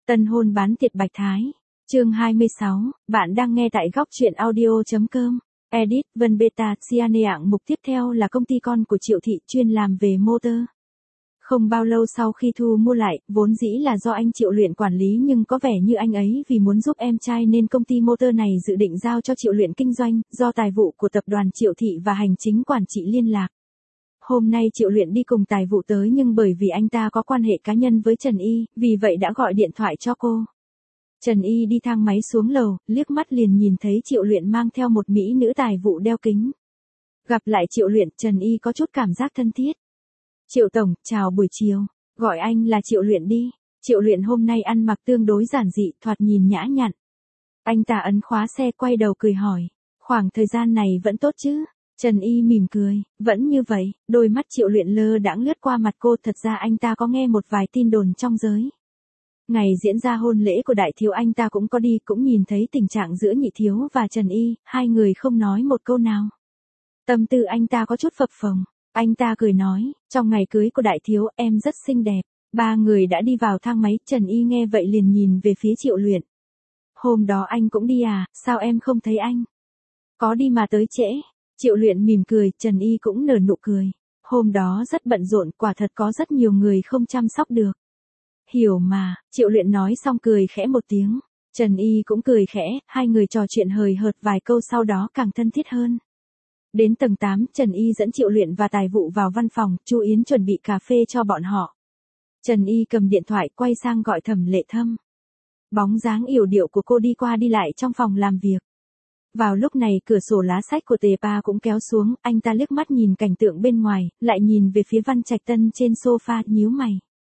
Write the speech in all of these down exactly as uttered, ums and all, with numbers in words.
Tân hôn bán tiệt Bạch Thái. Chương hai mươi sáu, bạn đang nghe tại góc truyện audio.com. Edit, Vân Beta, Cyaneang. Mục tiếp theo là công ty con của Triệu Thị chuyên làm về motor. Không bao lâu sau khi thu mua lại, vốn dĩ là do anh Triệu Luyện quản lý nhưng có vẻ như anh ấy vì muốn giúp em trai nên công ty motor này dự định giao cho Triệu Luyện kinh doanh, do tài vụ của tập đoàn Triệu Thị và hành chính quản trị liên lạc. Hôm nay Triệu Luyện đi cùng tài vụ tới nhưng bởi vì anh ta có quan hệ cá nhân với Trần Y, vì vậy đã gọi điện thoại cho cô. Trần Y đi thang máy xuống lầu, liếc mắt liền nhìn thấy Triệu Luyện mang theo một mỹ nữ tài vụ đeo kính. Gặp lại Triệu Luyện, Trần Y có chút cảm giác thân thiết. Triệu Tổng, chào buổi chiều, gọi anh là Triệu Luyện đi. Triệu Luyện hôm nay ăn mặc tương đối giản dị, thoạt nhìn nhã nhặn. Anh ta ấn khóa xe quay đầu cười hỏi, khoảng thời gian này vẫn tốt chứ? Trần Y mỉm cười, vẫn như vậy. Đôi mắt Triệu Luyện lơ đãng lướt qua mặt cô, thật ra anh ta có nghe một vài tin đồn trong giới. Ngày diễn ra hôn lễ của đại thiếu anh ta cũng có đi, cũng nhìn thấy tình trạng giữa nhị thiếu và Trần Y, hai người không nói một câu nào. Tâm tư anh ta có chút phập phồng, anh ta cười nói, trong ngày cưới của đại thiếu em rất xinh đẹp. Ba người đã đi vào thang máy, Trần Y nghe vậy liền nhìn về phía Triệu Luyện. Hôm đó anh cũng đi à, sao em không thấy anh? Có đi mà tới trễ. Triệu Luyện mỉm cười, Trần Y cũng nở nụ cười. Hôm đó rất bận rộn, quả thật có rất nhiều người không chăm sóc được. Hiểu mà, Triệu Luyện nói xong cười khẽ một tiếng. Trần Y cũng cười khẽ, hai người trò chuyện hời hợt vài câu sau đó càng thân thiết hơn. Đến tầng tám, Trần Y dẫn Triệu Luyện và tài vụ vào văn phòng, Chu Yến chuẩn bị cà phê cho bọn họ. Trần Y cầm điện thoại quay sang gọi Thẩm Lệ Thâm. Bóng dáng yểu điệu của cô đi qua đi lại trong phòng làm việc. Vào lúc này cửa sổ lá sách của Tề Pa cũng kéo xuống, anh ta liếc mắt nhìn cảnh tượng bên ngoài, lại nhìn về phía Văn Trạch Tân trên sofa, nhíu mày.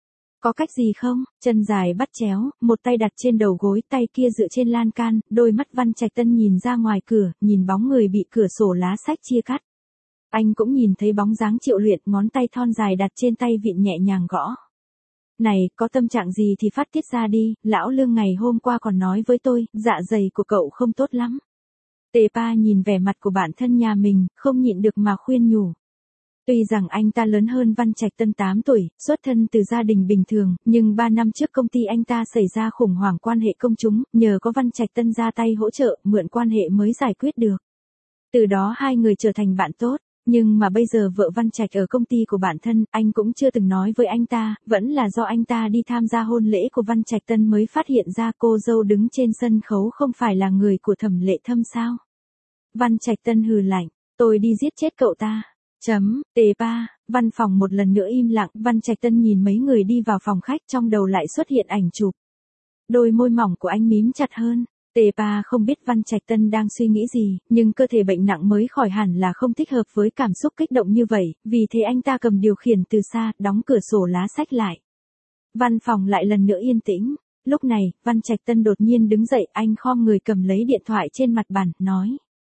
Có cách gì không? Chân dài bắt chéo, một tay đặt trên đầu gối, tay kia dựa trên lan can, đôi mắt Văn Trạch Tân nhìn ra ngoài cửa, nhìn bóng người bị cửa sổ lá sách chia cắt. Anh cũng nhìn thấy bóng dáng Triệu Luyện, ngón tay thon dài đặt trên tay vịn nhẹ nhàng gõ. Này, có tâm trạng gì thì phát tiết ra đi, lão Lương ngày hôm qua còn nói với tôi, dạ dày của cậu không tốt lắm. Tề Pa nhìn vẻ mặt của bản thân nhà mình, không nhịn được mà khuyên nhủ. Tuy rằng anh ta lớn hơn Văn Trạch Tân tám tuổi, xuất thân từ gia đình bình thường, nhưng ba năm trước công ty anh ta xảy ra khủng hoảng quan hệ công chúng, nhờ có Văn Trạch Tân ra tay hỗ trợ, mượn quan hệ mới giải quyết được. Từ đó hai người trở thành bạn tốt, nhưng mà bây giờ vợ Văn Trạch ở công ty của bản thân, anh cũng chưa từng nói với anh ta, vẫn là do anh ta đi tham gia hôn lễ của Văn Trạch Tân mới phát hiện ra cô dâu đứng trên sân khấu không phải là người của Thẩm Lệ Thâm sao. Văn Trạch Tân hừ lạnh, tôi đi giết chết cậu ta. Chấm, Tề Pa, văn phòng một lần nữa im lặng, Văn Trạch Tân nhìn mấy người đi vào phòng khách, trong đầu lại xuất hiện ảnh chụp. Đôi môi mỏng của anh mím chặt hơn. Tề Pa không biết Văn Trạch Tân đang suy nghĩ gì, nhưng cơ thể bệnh nặng mới khỏi hẳn là không thích hợp với cảm xúc kích động như vậy, vì thế anh ta cầm điều khiển từ xa, đóng cửa sổ lá sách lại. Văn phòng lại lần nữa yên tĩnh. Lúc này, Văn Trạch Tân đột nhiên đứng dậy, anh khom người cầm lấy điện thoại trên mặt bàn, nói.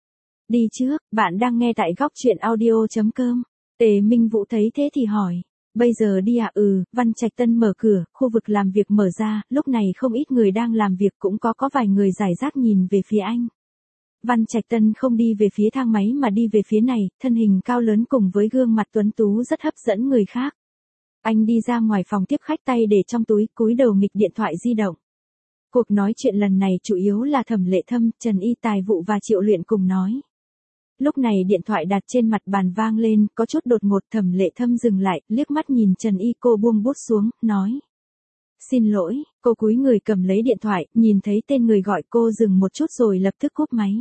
Đi trước, bạn đang nghe tại góc truyện audio.com. Tề Minh Vũ thấy thế thì hỏi. Bây giờ đi à? Ừ, Văn Trạch Tân mở cửa, khu vực làm việc mở ra, lúc này không ít người đang làm việc, cũng có có vài người rải rác nhìn về phía anh. Văn Trạch Tân không đi về phía thang máy mà đi về phía này, thân hình cao lớn cùng với gương mặt tuấn tú rất hấp dẫn người khác. Anh đi ra ngoài phòng tiếp khách, tay để trong túi, cúi đầu nghịch điện thoại di động. Cuộc nói chuyện lần này chủ yếu là Thẩm Lệ Thâm, Trần Y, tài vụ và Triệu Luyện cùng nói. Lúc này điện thoại đặt trên mặt bàn vang lên, có chút đột ngột. Thẩm Lệ Thâm dừng lại, liếc mắt nhìn Trần Y, cô buông bút xuống, nói. Xin lỗi, cô cúi người cầm lấy điện thoại, nhìn thấy tên người gọi cô dừng một chút rồi lập tức cúp máy.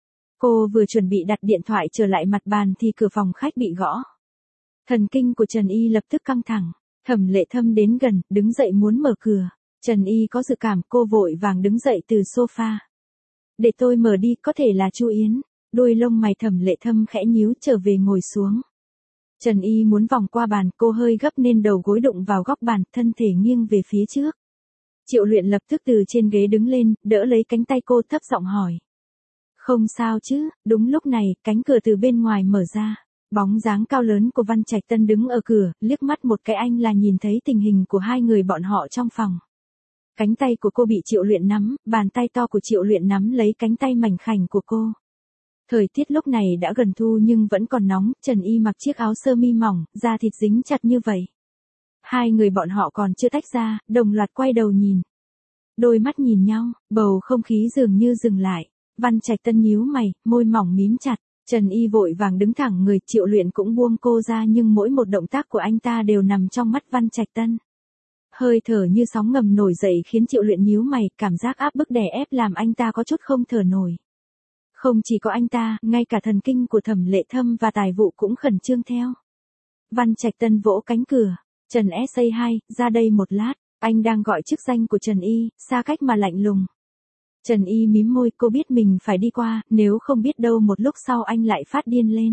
Cô vừa chuẩn bị đặt điện thoại trở lại mặt bàn thì cửa phòng khách bị gõ. Thần kinh của Trần Y lập tức căng thẳng, Thẩm Lệ Thâm đến gần, đứng dậy muốn mở cửa. Trần Y có dự cảm, cô vội vàng đứng dậy từ sofa. Để tôi mở đi, có thể là Chu Yến. Đôi lông mày Thẩm Lệ Thâm khẽ nhíu, trở về ngồi xuống. Trần Y muốn vòng qua bàn, cô hơi gấp nên đầu gối đụng vào góc bàn, thân thể nghiêng về phía trước. Triệu Luyện lập tức từ trên ghế đứng lên, đỡ lấy cánh tay cô, thấp giọng hỏi. Không sao chứ? Đúng lúc này, cánh cửa từ bên ngoài mở ra. Bóng dáng cao lớn của Văn Trạch Tân đứng ở cửa, liếc mắt một cái anh là nhìn thấy tình hình của hai người bọn họ trong phòng. Cánh tay của cô bị Triệu Luyện nắm, bàn tay to của Triệu Luyện nắm lấy cánh tay mảnh khảnh của cô. Thời tiết lúc này đã gần thu nhưng vẫn còn nóng, Trần Y mặc chiếc áo sơ mi mỏng, da thịt dính chặt như vậy. Hai người bọn họ còn chưa tách ra, đồng loạt quay đầu nhìn. đôi mắt nhìn nhau, bầu không khí dường như dừng lại. Văn Trạch Tân nhíu mày, môi mỏng mím chặt. Trần Y vội vàng đứng thẳng người, Triệu Luyện cũng buông cô ra nhưng mỗi một động tác của anh ta đều nằm trong mắt Văn Trạch Tân. Hơi thở như sóng ngầm nổi dậy khiến Triệu Luyện nhíu mày, cảm giác áp bức đè ép làm anh ta có chút không thở nổi. Không chỉ có anh ta, ngay cả thần kinh của Thẩm Lệ Thâm và Tài Vụ cũng khẩn trương theo. Văn Trạch Tân vỗ cánh cửa. Trần ét a hai, ra đây một lát. Anh đang gọi chức danh của Trần Y, xa cách mà lạnh lùng. Trần Y mím môi, cô biết mình phải đi qua, nếu không biết đâu một lúc sau anh lại phát điên lên.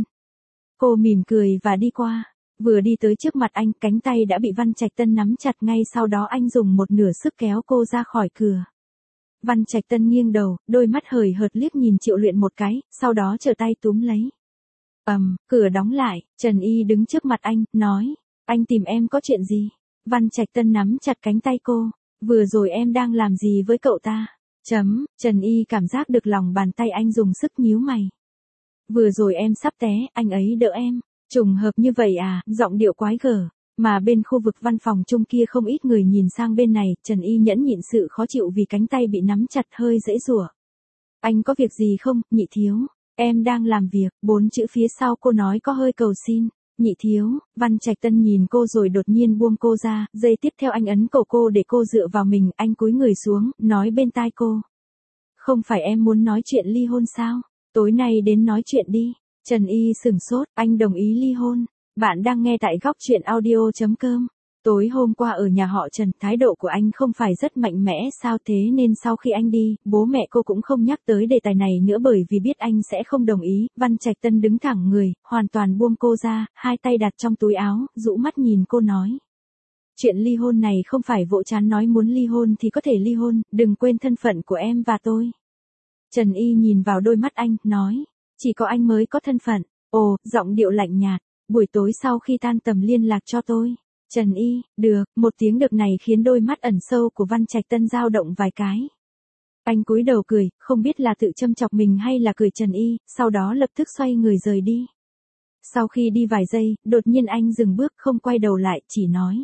Cô mỉm cười và đi qua. Vừa đi tới trước mặt anh, cánh tay đã bị Văn Trạch Tân nắm chặt, ngay sau đó anh dùng một nửa sức kéo cô ra khỏi cửa. Văn Trạch Tân nghiêng đầu, đôi mắt hời hợt liếc nhìn Triệu Luyện một cái, sau đó trở tay túm lấy. Ầm, um, cửa đóng lại, Trần Y đứng trước mặt anh, nói, anh tìm em có chuyện gì? Văn Trạch Tân nắm chặt cánh tay cô, vừa rồi em đang làm gì với cậu ta? Chấm, Trần Y cảm giác được lòng bàn tay anh dùng sức nhíu mày. Vừa rồi em sắp té, anh ấy đỡ em. Trùng hợp như vậy à, giọng điệu quái gở. Mà bên khu vực văn phòng chung kia không ít người nhìn sang bên này, Trần Y nhẫn nhịn sự khó chịu vì cánh tay bị nắm chặt hơi giãy giụa. Anh có việc gì không, Nhị thiếu? Em đang làm việc, bốn chữ phía sau cô nói có hơi cầu xin. Nhị thiếu, Văn Trạch Tân nhìn cô rồi đột nhiên buông cô ra, giây tiếp theo anh ấn cổ cô để cô dựa vào mình, anh cúi người xuống, nói bên tai cô. Không phải em muốn nói chuyện ly hôn sao? Tối nay đến nói chuyện đi. Trần Y sửng sốt, anh đồng ý ly hôn. Bạn đang nghe tại góc truyện audio chấm com. Tối hôm qua ở nhà họ Trần, thái độ của anh không phải rất mạnh mẽ sao, thế nên sau khi anh đi, bố mẹ cô cũng không nhắc tới đề tài này nữa bởi vì biết anh sẽ không đồng ý. Văn Trạch Tân đứng thẳng người, hoàn toàn buông cô ra, hai tay đặt trong túi áo, rũ mắt nhìn cô nói. Chuyện ly hôn này không phải vỗ chán nói muốn ly hôn thì có thể ly hôn, đừng quên thân phận của em và tôi. Trần Y nhìn vào đôi mắt anh, nói, chỉ có anh mới có thân phận. Ồ, giọng điệu lạnh nhạt, buổi tối sau khi tan tầm liên lạc cho tôi. Trần Y, được, một tiếng được này khiến đôi mắt ẩn sâu của Văn Trạch Tân dao động vài cái. Anh cúi đầu cười, không biết là tự châm chọc mình hay là cười Trần Y, sau đó lập tức xoay người rời đi. Sau khi đi vài giây, đột nhiên anh dừng bước không quay đầu lại, chỉ nói.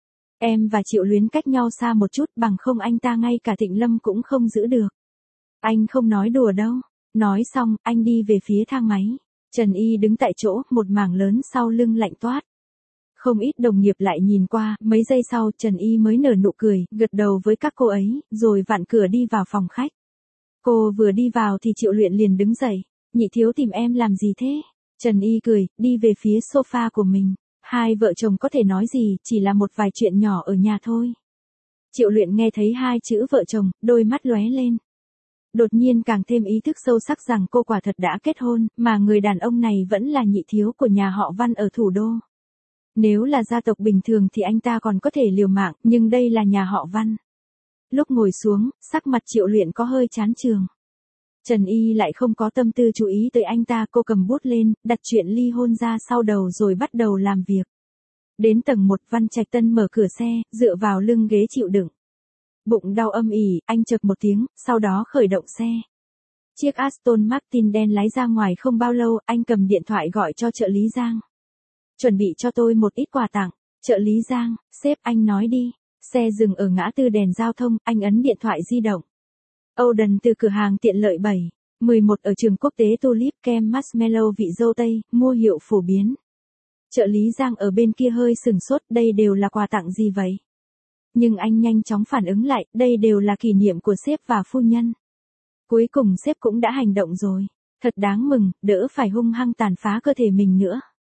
Em và Triệu Luyến cách nhau xa một chút, bằng không anh ta ngay cả Thịnh Lâm cũng không giữ được. Anh không nói đùa đâu. Nói xong, anh đi về phía thang máy. Trần Y đứng tại chỗ, một mảng lớn sau lưng lạnh toát. Không ít đồng nghiệp lại nhìn qua, mấy giây sau Trần Y mới nở nụ cười, gật đầu với các cô ấy, rồi vặn cửa đi vào phòng khách. Cô vừa đi vào thì Triệu Luyện liền đứng dậy. Nhị thiếu tìm em làm gì thế? Trần Y cười, đi về phía sofa của mình. Hai vợ chồng có thể nói gì, chỉ là một vài chuyện nhỏ ở nhà thôi. Triệu Luyện nghe thấy hai chữ vợ chồng, đôi mắt lóe lên. Đột nhiên càng thêm ý thức sâu sắc rằng cô quả thật đã kết hôn, mà người đàn ông này vẫn là nhị thiếu của nhà họ Văn ở thủ đô. Nếu là gia tộc bình thường thì anh ta còn có thể liều mạng, nhưng đây là nhà họ Văn. Lúc ngồi xuống, sắc mặt Triệu Luyện có hơi chán chường. Trần Y lại không có tâm tư chú ý tới anh ta, cô cầm bút lên, đặt chuyện ly hôn ra sau đầu rồi bắt đầu làm việc. Đến tầng một, Văn Trạch Tân mở cửa xe, dựa vào lưng ghế chịu đựng. Bụng đau âm ỉ, anh chực một tiếng, sau đó khởi động xe. Chiếc Aston Martin đen lái ra ngoài không bao lâu, anh cầm điện thoại gọi cho trợ lý Giang. Chuẩn bị cho tôi một ít quà tặng. Trợ lý Giang, sếp anh nói đi. Xe dừng ở ngã tư đèn giao thông, anh ấn điện thoại di động. Oden từ cửa hàng tiện lợi bảy mười một ở trường quốc tế Tulip kem marshmallow vị dâu tây, mua hiệu phổ biến. Trợ lý Giang ở bên kia hơi sừng sốt, đây đều là quà tặng gì vậy? Nhưng anh nhanh chóng phản ứng lại, đây đều là kỷ niệm của sếp và phu nhân. Cuối cùng sếp cũng đã hành động rồi. Thật đáng mừng, đỡ phải hung hăng tàn phá cơ thể mình nữa.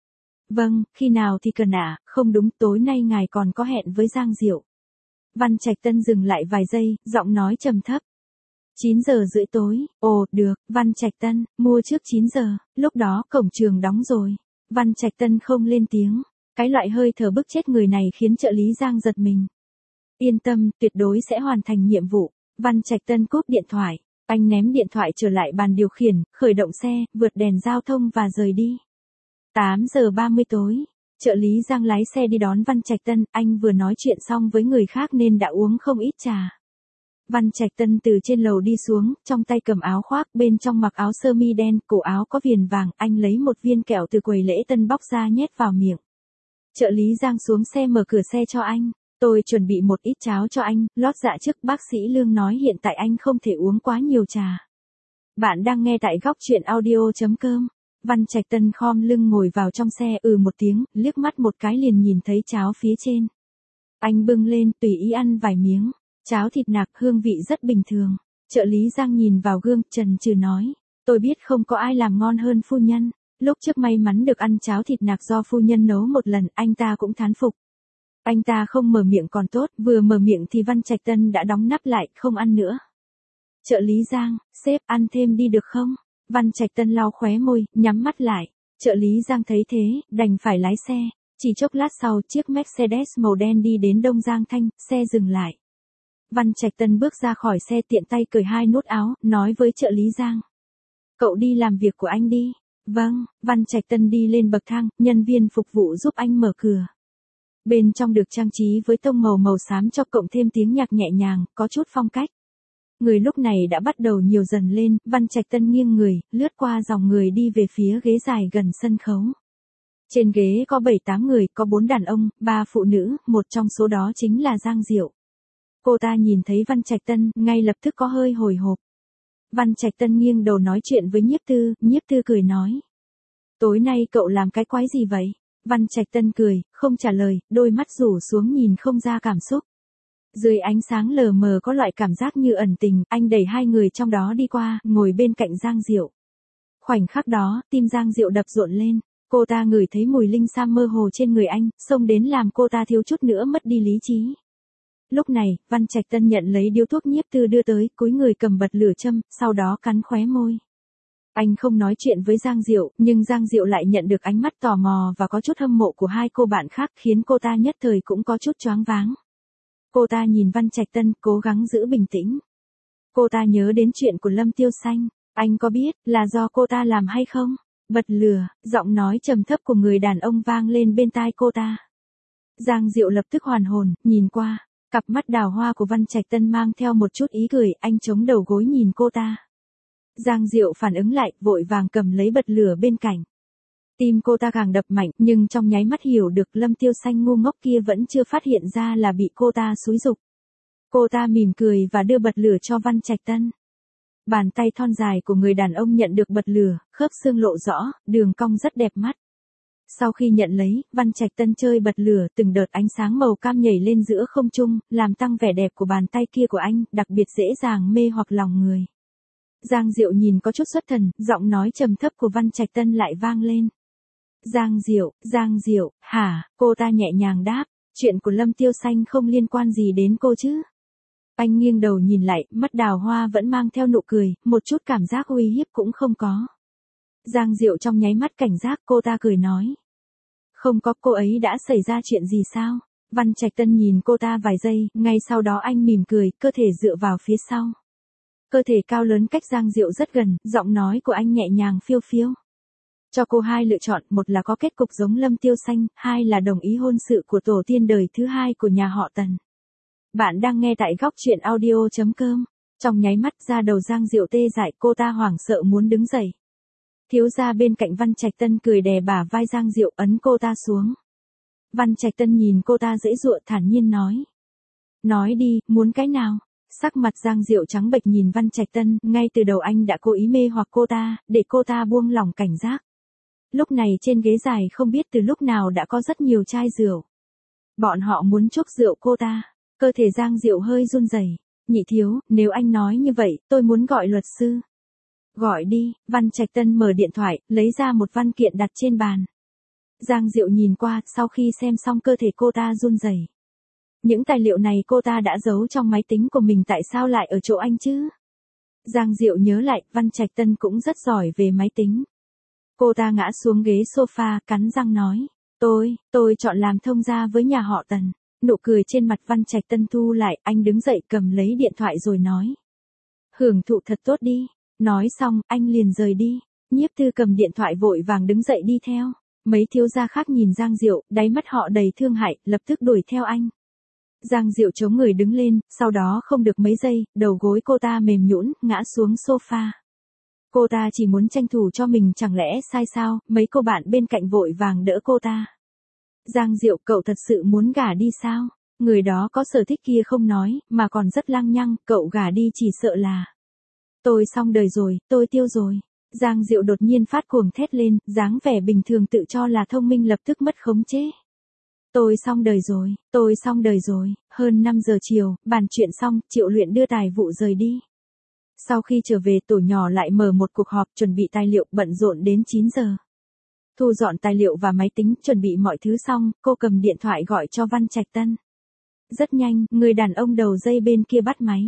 Vâng, khi nào thì cần ạ, à? Không đúng, tối nay ngài còn có hẹn với Giang Diệu. Văn Trạch Tân dừng lại vài giây, giọng nói trầm thấp. chín giờ rưỡi tối, ồ, được, Văn Trạch Tân, mua trước chín giờ, lúc đó cổng trường đóng rồi. Văn Trạch Tân không lên tiếng, cái loại hơi thở bức chết người này khiến trợ lý Giang giật mình. Yên tâm, tuyệt đối sẽ hoàn thành nhiệm vụ. Văn Trạch Tân cúp điện thoại, anh ném điện thoại trở lại bàn điều khiển, khởi động xe, vượt đèn giao thông và rời đi. tám giờ ba mươi tối, trợ lý Giang lái xe đi đón Văn Trạch Tân, anh vừa nói chuyện xong với người khác nên đã uống không ít trà. Văn Trạch Tân từ trên lầu đi xuống, trong tay cầm áo khoác, bên trong mặc áo sơ mi đen, cổ áo có viền vàng, anh lấy một viên kẹo từ quầy lễ tân bóc ra nhét vào miệng. Trợ lý Giang xuống xe mở cửa xe cho anh. Tôi chuẩn bị một ít cháo cho anh, lót dạ trước bác sĩ Lương nói hiện tại anh không thể uống quá nhiều trà. Bạn đang nghe tại góc chuyện audio.com. Văn Trạch Tân khom lưng ngồi vào trong xe ừ một tiếng, liếc mắt một cái liền nhìn thấy cháo phía trên. Anh bưng lên tùy ý ăn vài miếng, cháo thịt nạc hương vị rất bình thường. Trợ lý Giang nhìn vào gương, chần chừ nói, tôi biết không có ai làm ngon hơn phu nhân. Lúc trước may mắn được ăn cháo thịt nạc do phu nhân nấu một lần, anh ta cũng thán phục. Anh ta không mở miệng còn tốt, vừa mở miệng thì Văn Trạch Tân đã đóng nắp lại, không ăn nữa. Trợ lý Giang, sếp ăn thêm đi được không? Văn Trạch Tân lau khóe môi, nhắm mắt lại. Trợ lý Giang thấy thế, đành phải lái xe. Chỉ chốc lát sau, chiếc Mercedes màu đen đi đến Đông Giang Thanh, xe dừng lại. Văn Trạch Tân bước ra khỏi xe tiện tay cởi hai nút áo, nói với trợ lý Giang. Cậu đi làm việc của anh đi. Vâng, Văn Trạch Tân đi lên bậc thang, nhân viên phục vụ giúp anh mở cửa. Bên trong được trang trí với tông màu màu xám cho cộng thêm tiếng nhạc nhẹ nhàng, có chút phong cách. Người lúc này đã bắt đầu nhiều dần lên, Văn Trạch Tân nghiêng người, lướt qua dòng người đi về phía ghế dài gần sân khấu. Trên ghế có bảy tám người, có bốn đàn ông, ba phụ nữ, một trong số đó chính là Giang Diệu. Cô ta nhìn thấy Văn Trạch Tân, ngay lập tức có hơi hồi hộp. Văn Trạch Tân nghiêng đầu nói chuyện với Nhiếp Tư, Nhiếp Tư cười nói. Tối nay cậu làm cái quái gì vậy? Văn Trạch Tân cười, không trả lời, đôi mắt rủ xuống nhìn không ra cảm xúc. Dưới ánh sáng lờ mờ có loại cảm giác như ẩn tình, anh đẩy hai người trong đó đi qua, ngồi bên cạnh Giang Diệu. Khoảnh khắc đó, tim Giang Diệu đập rộn lên, cô ta ngửi thấy mùi linh sa mơ hồ trên người anh, xông đến làm cô ta thiếu chút nữa mất đi lý trí. Lúc này, Văn Trạch Tân nhận lấy điếu thuốc Nhiếp Tư đưa tới, cúi người cầm bật lửa châm, sau đó cắn khóe môi. Anh không nói chuyện với Giang Diệu, nhưng Giang Diệu lại nhận được ánh mắt tò mò và có chút hâm mộ của hai cô bạn khác khiến cô ta nhất thời cũng có chút choáng váng. Cô ta nhìn Văn Trạch Tân, cố gắng giữ bình tĩnh. Cô ta nhớ đến chuyện của Lâm Tiêu Xanh, anh có biết là do cô ta làm hay không? Bật lửa, giọng nói trầm thấp của người đàn ông vang lên bên tai cô ta. Giang Diệu lập tức hoàn hồn, nhìn qua, cặp mắt đào hoa của Văn Trạch Tân mang theo một chút ý cười, anh chống đầu gối nhìn cô ta. Giang Diệu phản ứng lại, vội vàng cầm lấy bật lửa bên cạnh. Tim cô ta càng đập mạnh, nhưng trong nháy mắt hiểu được Lâm Tiêu Xanh ngu ngốc kia vẫn chưa phát hiện ra là bị cô ta xúi giục. Cô ta mỉm cười và đưa bật lửa cho Văn Trạch Tân. Bàn tay thon dài của người đàn ông nhận được bật lửa, khớp xương lộ rõ, đường cong rất đẹp mắt. Sau khi nhận lấy, Văn Trạch Tân chơi bật lửa, từng đợt ánh sáng màu cam nhảy lên giữa không trung, làm tăng vẻ đẹp của bàn tay kia của anh, đặc biệt dễ dàng mê hoặc lòng người. Giang Diệu nhìn có chút xuất thần, giọng nói trầm thấp của Văn Trạch Tân lại vang lên. Giang Diệu, Giang Diệu, hả? Cô ta nhẹ nhàng đáp, chuyện của Lâm Tiêu Xanh không liên quan gì đến cô chứ? Anh nghiêng đầu nhìn lại, mắt đào hoa vẫn mang theo nụ cười, một chút cảm giác uy hiếp cũng không có. Giang Diệu trong nháy mắt cảnh giác, cô ta cười nói. Không có, cô ấy đã xảy ra chuyện gì sao? Văn Trạch Tân nhìn cô ta vài giây, ngay sau đó anh mỉm cười, cơ thể dựa vào phía sau. Cơ thể cao lớn cách Giang Diệu rất gần, giọng nói của anh nhẹ nhàng phiêu phiêu. Cho cô hai lựa chọn, một là có kết cục giống Lâm Tiêu Xanh, hai là đồng ý hôn sự của tổ tiên đời thứ hai của nhà họ Tần. Bạn đang nghe tại góc chuyện audio.com. Trong nháy mắt ra đầu Giang Diệu tê dại, cô ta hoảng sợ muốn đứng dậy. Thiếu gia bên cạnh Văn Trạch Tân cười đè bả vai Giang Diệu, ấn cô ta xuống. Văn Trạch Tân nhìn cô ta dễ dụa thản nhiên nói. Nói đi, muốn cái nào? Sắc mặt Giang Diệu trắng bệch nhìn Văn Trạch Tân, ngay từ đầu anh đã cố ý mê hoặc cô ta, để cô ta buông lỏng cảnh giác. Lúc này trên ghế dài không biết từ lúc nào đã có rất nhiều chai rượu. Bọn họ muốn chúc rượu cô ta, cơ thể Giang Diệu hơi run rẩy. Nhị thiếu, nếu anh nói như vậy, tôi muốn gọi luật sư. Gọi đi, Văn Trạch Tân mở điện thoại, lấy ra một văn kiện đặt trên bàn. Giang Diệu nhìn qua, sau khi xem xong cơ thể cô ta run rẩy. Những tài liệu này cô ta đã giấu trong máy tính của mình, tại sao lại ở chỗ anh chứ? Giang Diệu nhớ lại, Văn Trạch Tân cũng rất giỏi về máy tính. Cô ta ngã xuống ghế sofa, cắn răng nói. Tôi, tôi chọn làm thông gia với nhà họ Tần. Nụ cười trên mặt Văn Trạch Tân thu lại, anh đứng dậy cầm lấy điện thoại rồi nói. Hưởng thụ thật tốt đi. Nói xong, anh liền rời đi. Nhiếp Tư cầm điện thoại vội vàng đứng dậy đi theo. Mấy thiếu gia khác nhìn Giang Diệu, đáy mắt họ đầy thương hại, lập tức đuổi theo anh. Giang Diệu chống người đứng lên, sau đó không được mấy giây, đầu gối cô ta mềm nhũn, ngã xuống sofa. Cô ta chỉ muốn tranh thủ cho mình, chẳng lẽ sai sao? Mấy cô bạn bên cạnh vội vàng đỡ cô ta. Giang Diệu, cậu thật sự muốn gả đi sao? Người đó có sở thích kia không nói, mà còn rất lăng nhăng, cậu gả đi chỉ sợ là. Tôi xong đời rồi, tôi tiêu rồi. Giang Diệu đột nhiên phát cuồng thét lên, dáng vẻ bình thường tự cho là thông minh lập tức mất khống chế. Tôi xong đời rồi, tôi xong đời rồi, hơn năm giờ chiều, bàn chuyện xong, Triệu Luyện đưa tài vụ rời đi. Sau khi trở về tổ nhỏ lại mở một cuộc họp chuẩn bị tài liệu bận rộn đến chín giờ. Thu dọn tài liệu và máy tính, chuẩn bị mọi thứ xong, cô cầm điện thoại gọi cho Văn Trạch Tân. Rất nhanh, người đàn ông đầu dây bên kia bắt máy.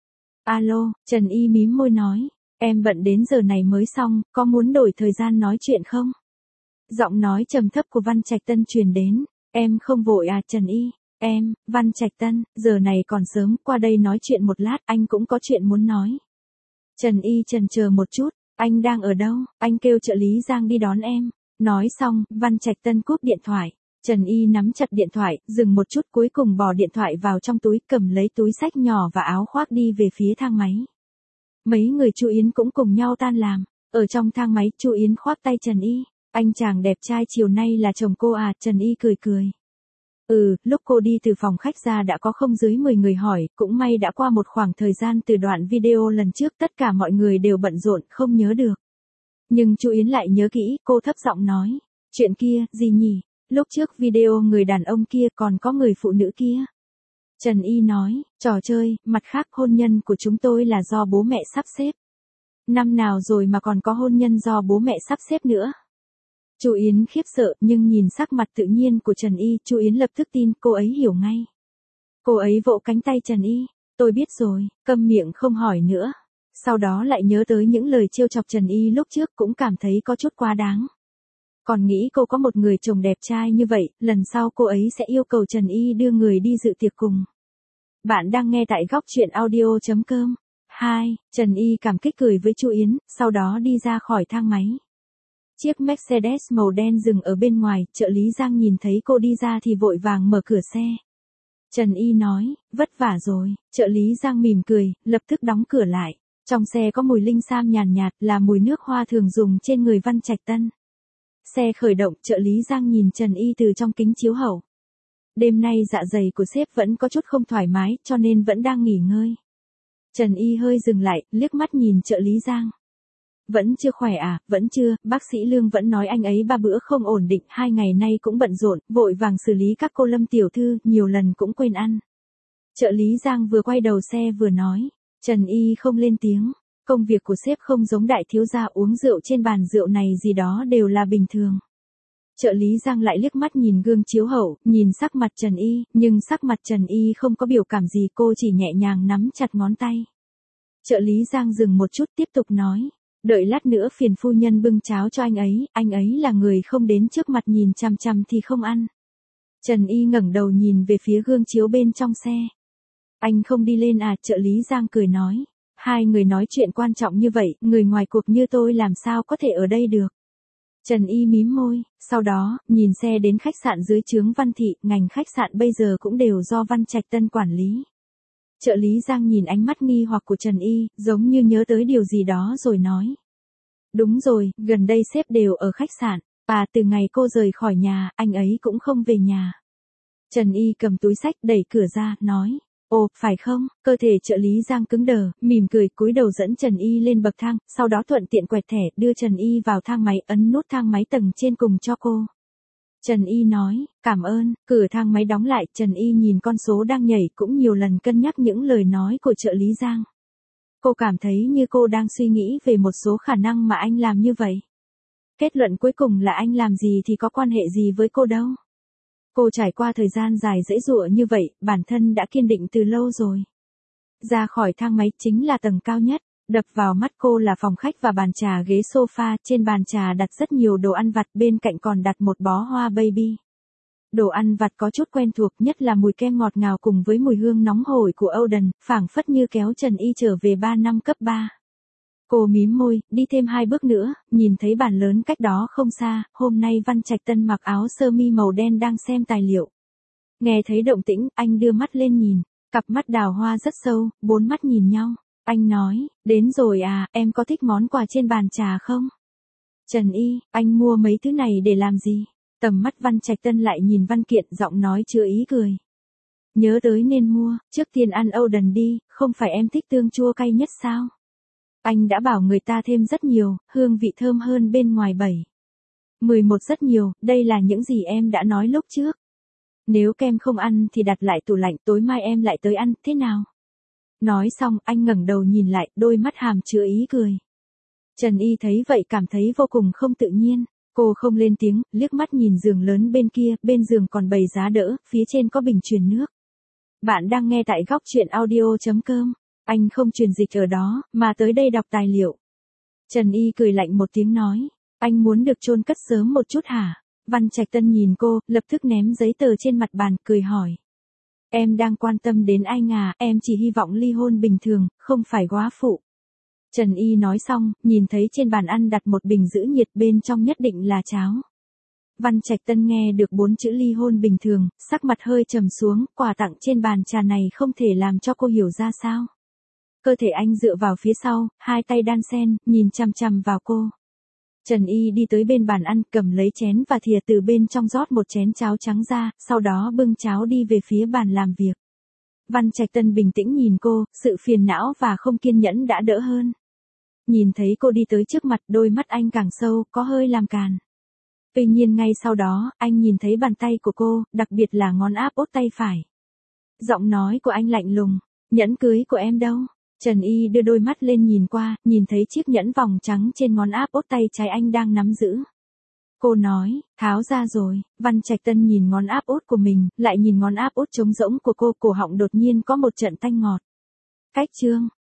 Alo, Trần Y mím môi nói, em bận đến giờ này mới xong, có muốn đổi thời gian nói chuyện không? Giọng nói trầm thấp của Văn Trạch Tân truyền đến, em không vội à Trần Y, em, Văn Trạch Tân, giờ này còn sớm, qua đây nói chuyện một lát, anh cũng có chuyện muốn nói. Trần Y chần chờ một chút, anh đang ở đâu, anh kêu trợ lý Giang đi đón em. Nói xong, Văn Trạch Tân cúp điện thoại. Trần Y nắm chặt điện thoại, dừng một chút cuối cùng bỏ điện thoại vào trong túi, cầm lấy túi xách nhỏ và áo khoác đi về phía thang máy. Mấy người Chu Yến cũng cùng nhau tan làm. Ở trong thang máy, Chu Yến khoác tay Trần Y. Anh chàng đẹp trai chiều nay là chồng cô à, Trần Y cười cười. Ừ, lúc cô đi từ phòng khách ra đã có không dưới mười người hỏi, cũng may đã qua một khoảng thời gian từ đoạn video lần trước, tất cả mọi người đều bận rộn, không nhớ được. Nhưng Chu Yến lại nhớ kỹ, cô thấp giọng nói. Chuyện kia, gì nhỉ? Lúc trước video người đàn ông kia còn có người phụ nữ kia. Trần Y nói, trò chơi, mặt khác hôn nhân của chúng tôi là do bố mẹ sắp xếp. Năm nào rồi mà còn có hôn nhân do bố mẹ sắp xếp nữa. Chu Yến khiếp sợ, nhưng nhìn sắc mặt tự nhiên của Trần Y, Chu Yến lập tức tin, cô ấy hiểu ngay. Cô ấy vỗ cánh tay Trần Y, tôi biết rồi, câm miệng không hỏi nữa. Sau đó lại nhớ tới những lời trêu chọc Trần Y lúc trước, cũng cảm thấy có chút quá đáng. Còn nghĩ cô có một người chồng đẹp trai như vậy, lần sau cô ấy sẽ yêu cầu Trần Y đưa người đi dự tiệc cùng. Bạn đang nghe tại góc truyện audio chấm com. hai. Trần Y cảm kích cười với Chu Yến, sau đó đi ra khỏi thang máy. Chiếc Mercedes màu đen dừng ở bên ngoài, trợ lý Giang nhìn thấy cô đi ra thì vội vàng mở cửa xe. Trần Y nói, vất vả rồi, trợ lý Giang mỉm cười, lập tức đóng cửa lại. Trong xe có mùi linh sam nhàn nhạt, là mùi nước hoa thường dùng trên người Văn Trạch Tân. Xe khởi động, trợ lý Giang nhìn Trần Y từ trong kính chiếu hậu. Đêm nay dạ dày của sếp vẫn có chút không thoải mái, cho nên vẫn đang nghỉ ngơi. Trần Y hơi dừng lại, liếc mắt nhìn trợ lý Giang. Vẫn chưa khỏe à, vẫn chưa, bác sĩ Lương vẫn nói anh ấy ba bữa không ổn định, hai ngày nay cũng bận rộn, vội vàng xử lý các cô Lâm tiểu thư, nhiều lần cũng quên ăn. Trợ lý Giang vừa quay đầu xe vừa nói, Trần Y không lên tiếng, công việc của sếp không giống đại thiếu gia, uống rượu trên bàn rượu này gì đó đều là bình thường. Trợ lý Giang lại liếc mắt nhìn gương chiếu hậu, nhìn sắc mặt Trần Y, nhưng sắc mặt Trần Y không có biểu cảm gì, cô chỉ nhẹ nhàng nắm chặt ngón tay. Trợ lý Giang dừng một chút tiếp tục nói, đợi lát nữa phiền phu nhân bưng cháo cho anh ấy, anh ấy là người không đến trước mặt nhìn chằm chằm thì không ăn. Trần Y ngẩng đầu nhìn về phía gương chiếu bên trong xe. Anh không đi lên à, trợ lý Giang cười nói. Hai người nói chuyện quan trọng như vậy, người ngoài cuộc như tôi làm sao có thể ở đây được. Trần Y mím môi, sau đó, nhìn xe đến khách sạn dưới trướng Văn Thị, ngành khách sạn bây giờ cũng đều do Văn Trạch Tân quản lý. Trợ lý Giang nhìn ánh mắt nghi hoặc của Trần Y, giống như nhớ tới điều gì đó rồi nói. Đúng rồi, gần đây sếp đều ở khách sạn, và từ ngày cô rời khỏi nhà, anh ấy cũng không về nhà. Trần Y cầm túi xách đẩy cửa ra, nói. Ồ, phải không? Cơ thể trợ lý Giang cứng đờ, mỉm cười, cúi đầu dẫn Trần Y lên bậc thang, sau đó thuận tiện quẹt thẻ, đưa Trần Y vào thang máy, ấn nút thang máy tầng trên cùng cho cô. Trần Y nói, cảm ơn, cửa thang máy đóng lại, Trần Y nhìn con số đang nhảy, cũng nhiều lần cân nhắc những lời nói của trợ lý Giang. Cô cảm thấy như cô đang suy nghĩ về một số khả năng mà anh làm như vậy. Kết luận cuối cùng là anh làm gì thì có quan hệ gì với cô đâu. Cô trải qua thời gian dài dễ dụa như vậy, bản thân đã kiên định từ lâu rồi. Ra khỏi thang máy chính là tầng cao nhất, đập vào mắt cô là phòng khách và bàn trà ghế sofa, trên bàn trà đặt rất nhiều đồ ăn vặt, bên cạnh còn đặt một bó hoa baby. Đồ ăn vặt có chút quen thuộc, nhất là mùi kem ngọt ngào cùng với mùi hương nóng hổi của Oden, phảng phất như kéo Trần Y trở về ba năm cấp ba. Cô mím môi, đi thêm hai bước nữa, nhìn thấy bàn lớn cách đó không xa, hôm nay Văn Trạch Tân mặc áo sơ mi màu đen đang xem tài liệu. Nghe thấy động tĩnh, anh đưa mắt lên nhìn, cặp mắt đào hoa rất sâu, bốn mắt nhìn nhau. Anh nói, đến rồi à, em có thích món quà trên bàn trà không? Trần Y, anh mua mấy thứ này để làm gì? Tầm mắt Văn Trạch Tân lại nhìn văn kiện, giọng nói chứa ý cười. Nhớ tới nên mua, trước tiên ăn Oden đi, không phải em thích tương chua cay nhất sao? Anh đã bảo người ta thêm rất nhiều, hương vị thơm hơn bên ngoài bảy. mười một rất nhiều, đây là những gì em đã nói lúc trước. Nếu kem không ăn thì đặt lại tủ lạnh, tối mai em lại tới ăn, thế nào? Nói xong, anh ngẩng đầu nhìn lại, đôi mắt hàm chứa ý cười. Trần Y thấy vậy cảm thấy vô cùng không tự nhiên. Cô không lên tiếng, liếc mắt nhìn giường lớn bên kia, bên giường còn bày giá đỡ, phía trên có bình truyền nước. Bạn đang nghe tại góc truyện audio.com. Anh không truyền dịch ở đó, mà tới đây đọc tài liệu. Trần Y cười lạnh một tiếng nói. Anh muốn được chôn cất sớm một chút hả? Văn Trạch Tân nhìn cô, lập tức ném giấy tờ trên mặt bàn, cười hỏi. Em đang quan tâm đến anh à, em chỉ hy vọng ly hôn bình thường, không phải góa phụ. Trần Y nói xong, nhìn thấy trên bàn ăn đặt một bình giữ nhiệt, bên trong nhất định là cháo. Văn Trạch Tân nghe được bốn chữ ly hôn bình thường, sắc mặt hơi trầm xuống, quà tặng trên bàn trà này không thể làm cho cô hiểu ra sao. Cơ thể anh dựa vào phía sau, hai tay đan sen, nhìn chằm chằm vào cô. Trần Y đi tới bên bàn ăn, cầm lấy chén và thìa từ bên trong rót một chén cháo trắng ra, sau đó bưng cháo đi về phía bàn làm việc. Văn Trạch Tân bình tĩnh nhìn cô, sự phiền não và không kiên nhẫn đã đỡ hơn. Nhìn thấy cô đi tới trước mặt, đôi mắt anh càng sâu, có hơi làm càn. Tuy nhiên ngay sau đó, anh nhìn thấy bàn tay của cô, đặc biệt là ngón áp út tay phải. Giọng nói của anh lạnh lùng, nhẫn cưới của em đâu? Trần Y đưa đôi mắt lên nhìn qua, nhìn thấy chiếc nhẫn vòng trắng trên ngón áp út tay trái anh đang nắm giữ. Cô nói, tháo ra rồi. Văn Trạch Tân nhìn ngón áp út của mình, lại nhìn ngón áp út trống rỗng của cô, cổ họng đột nhiên có một trận tanh ngọt. Cách chương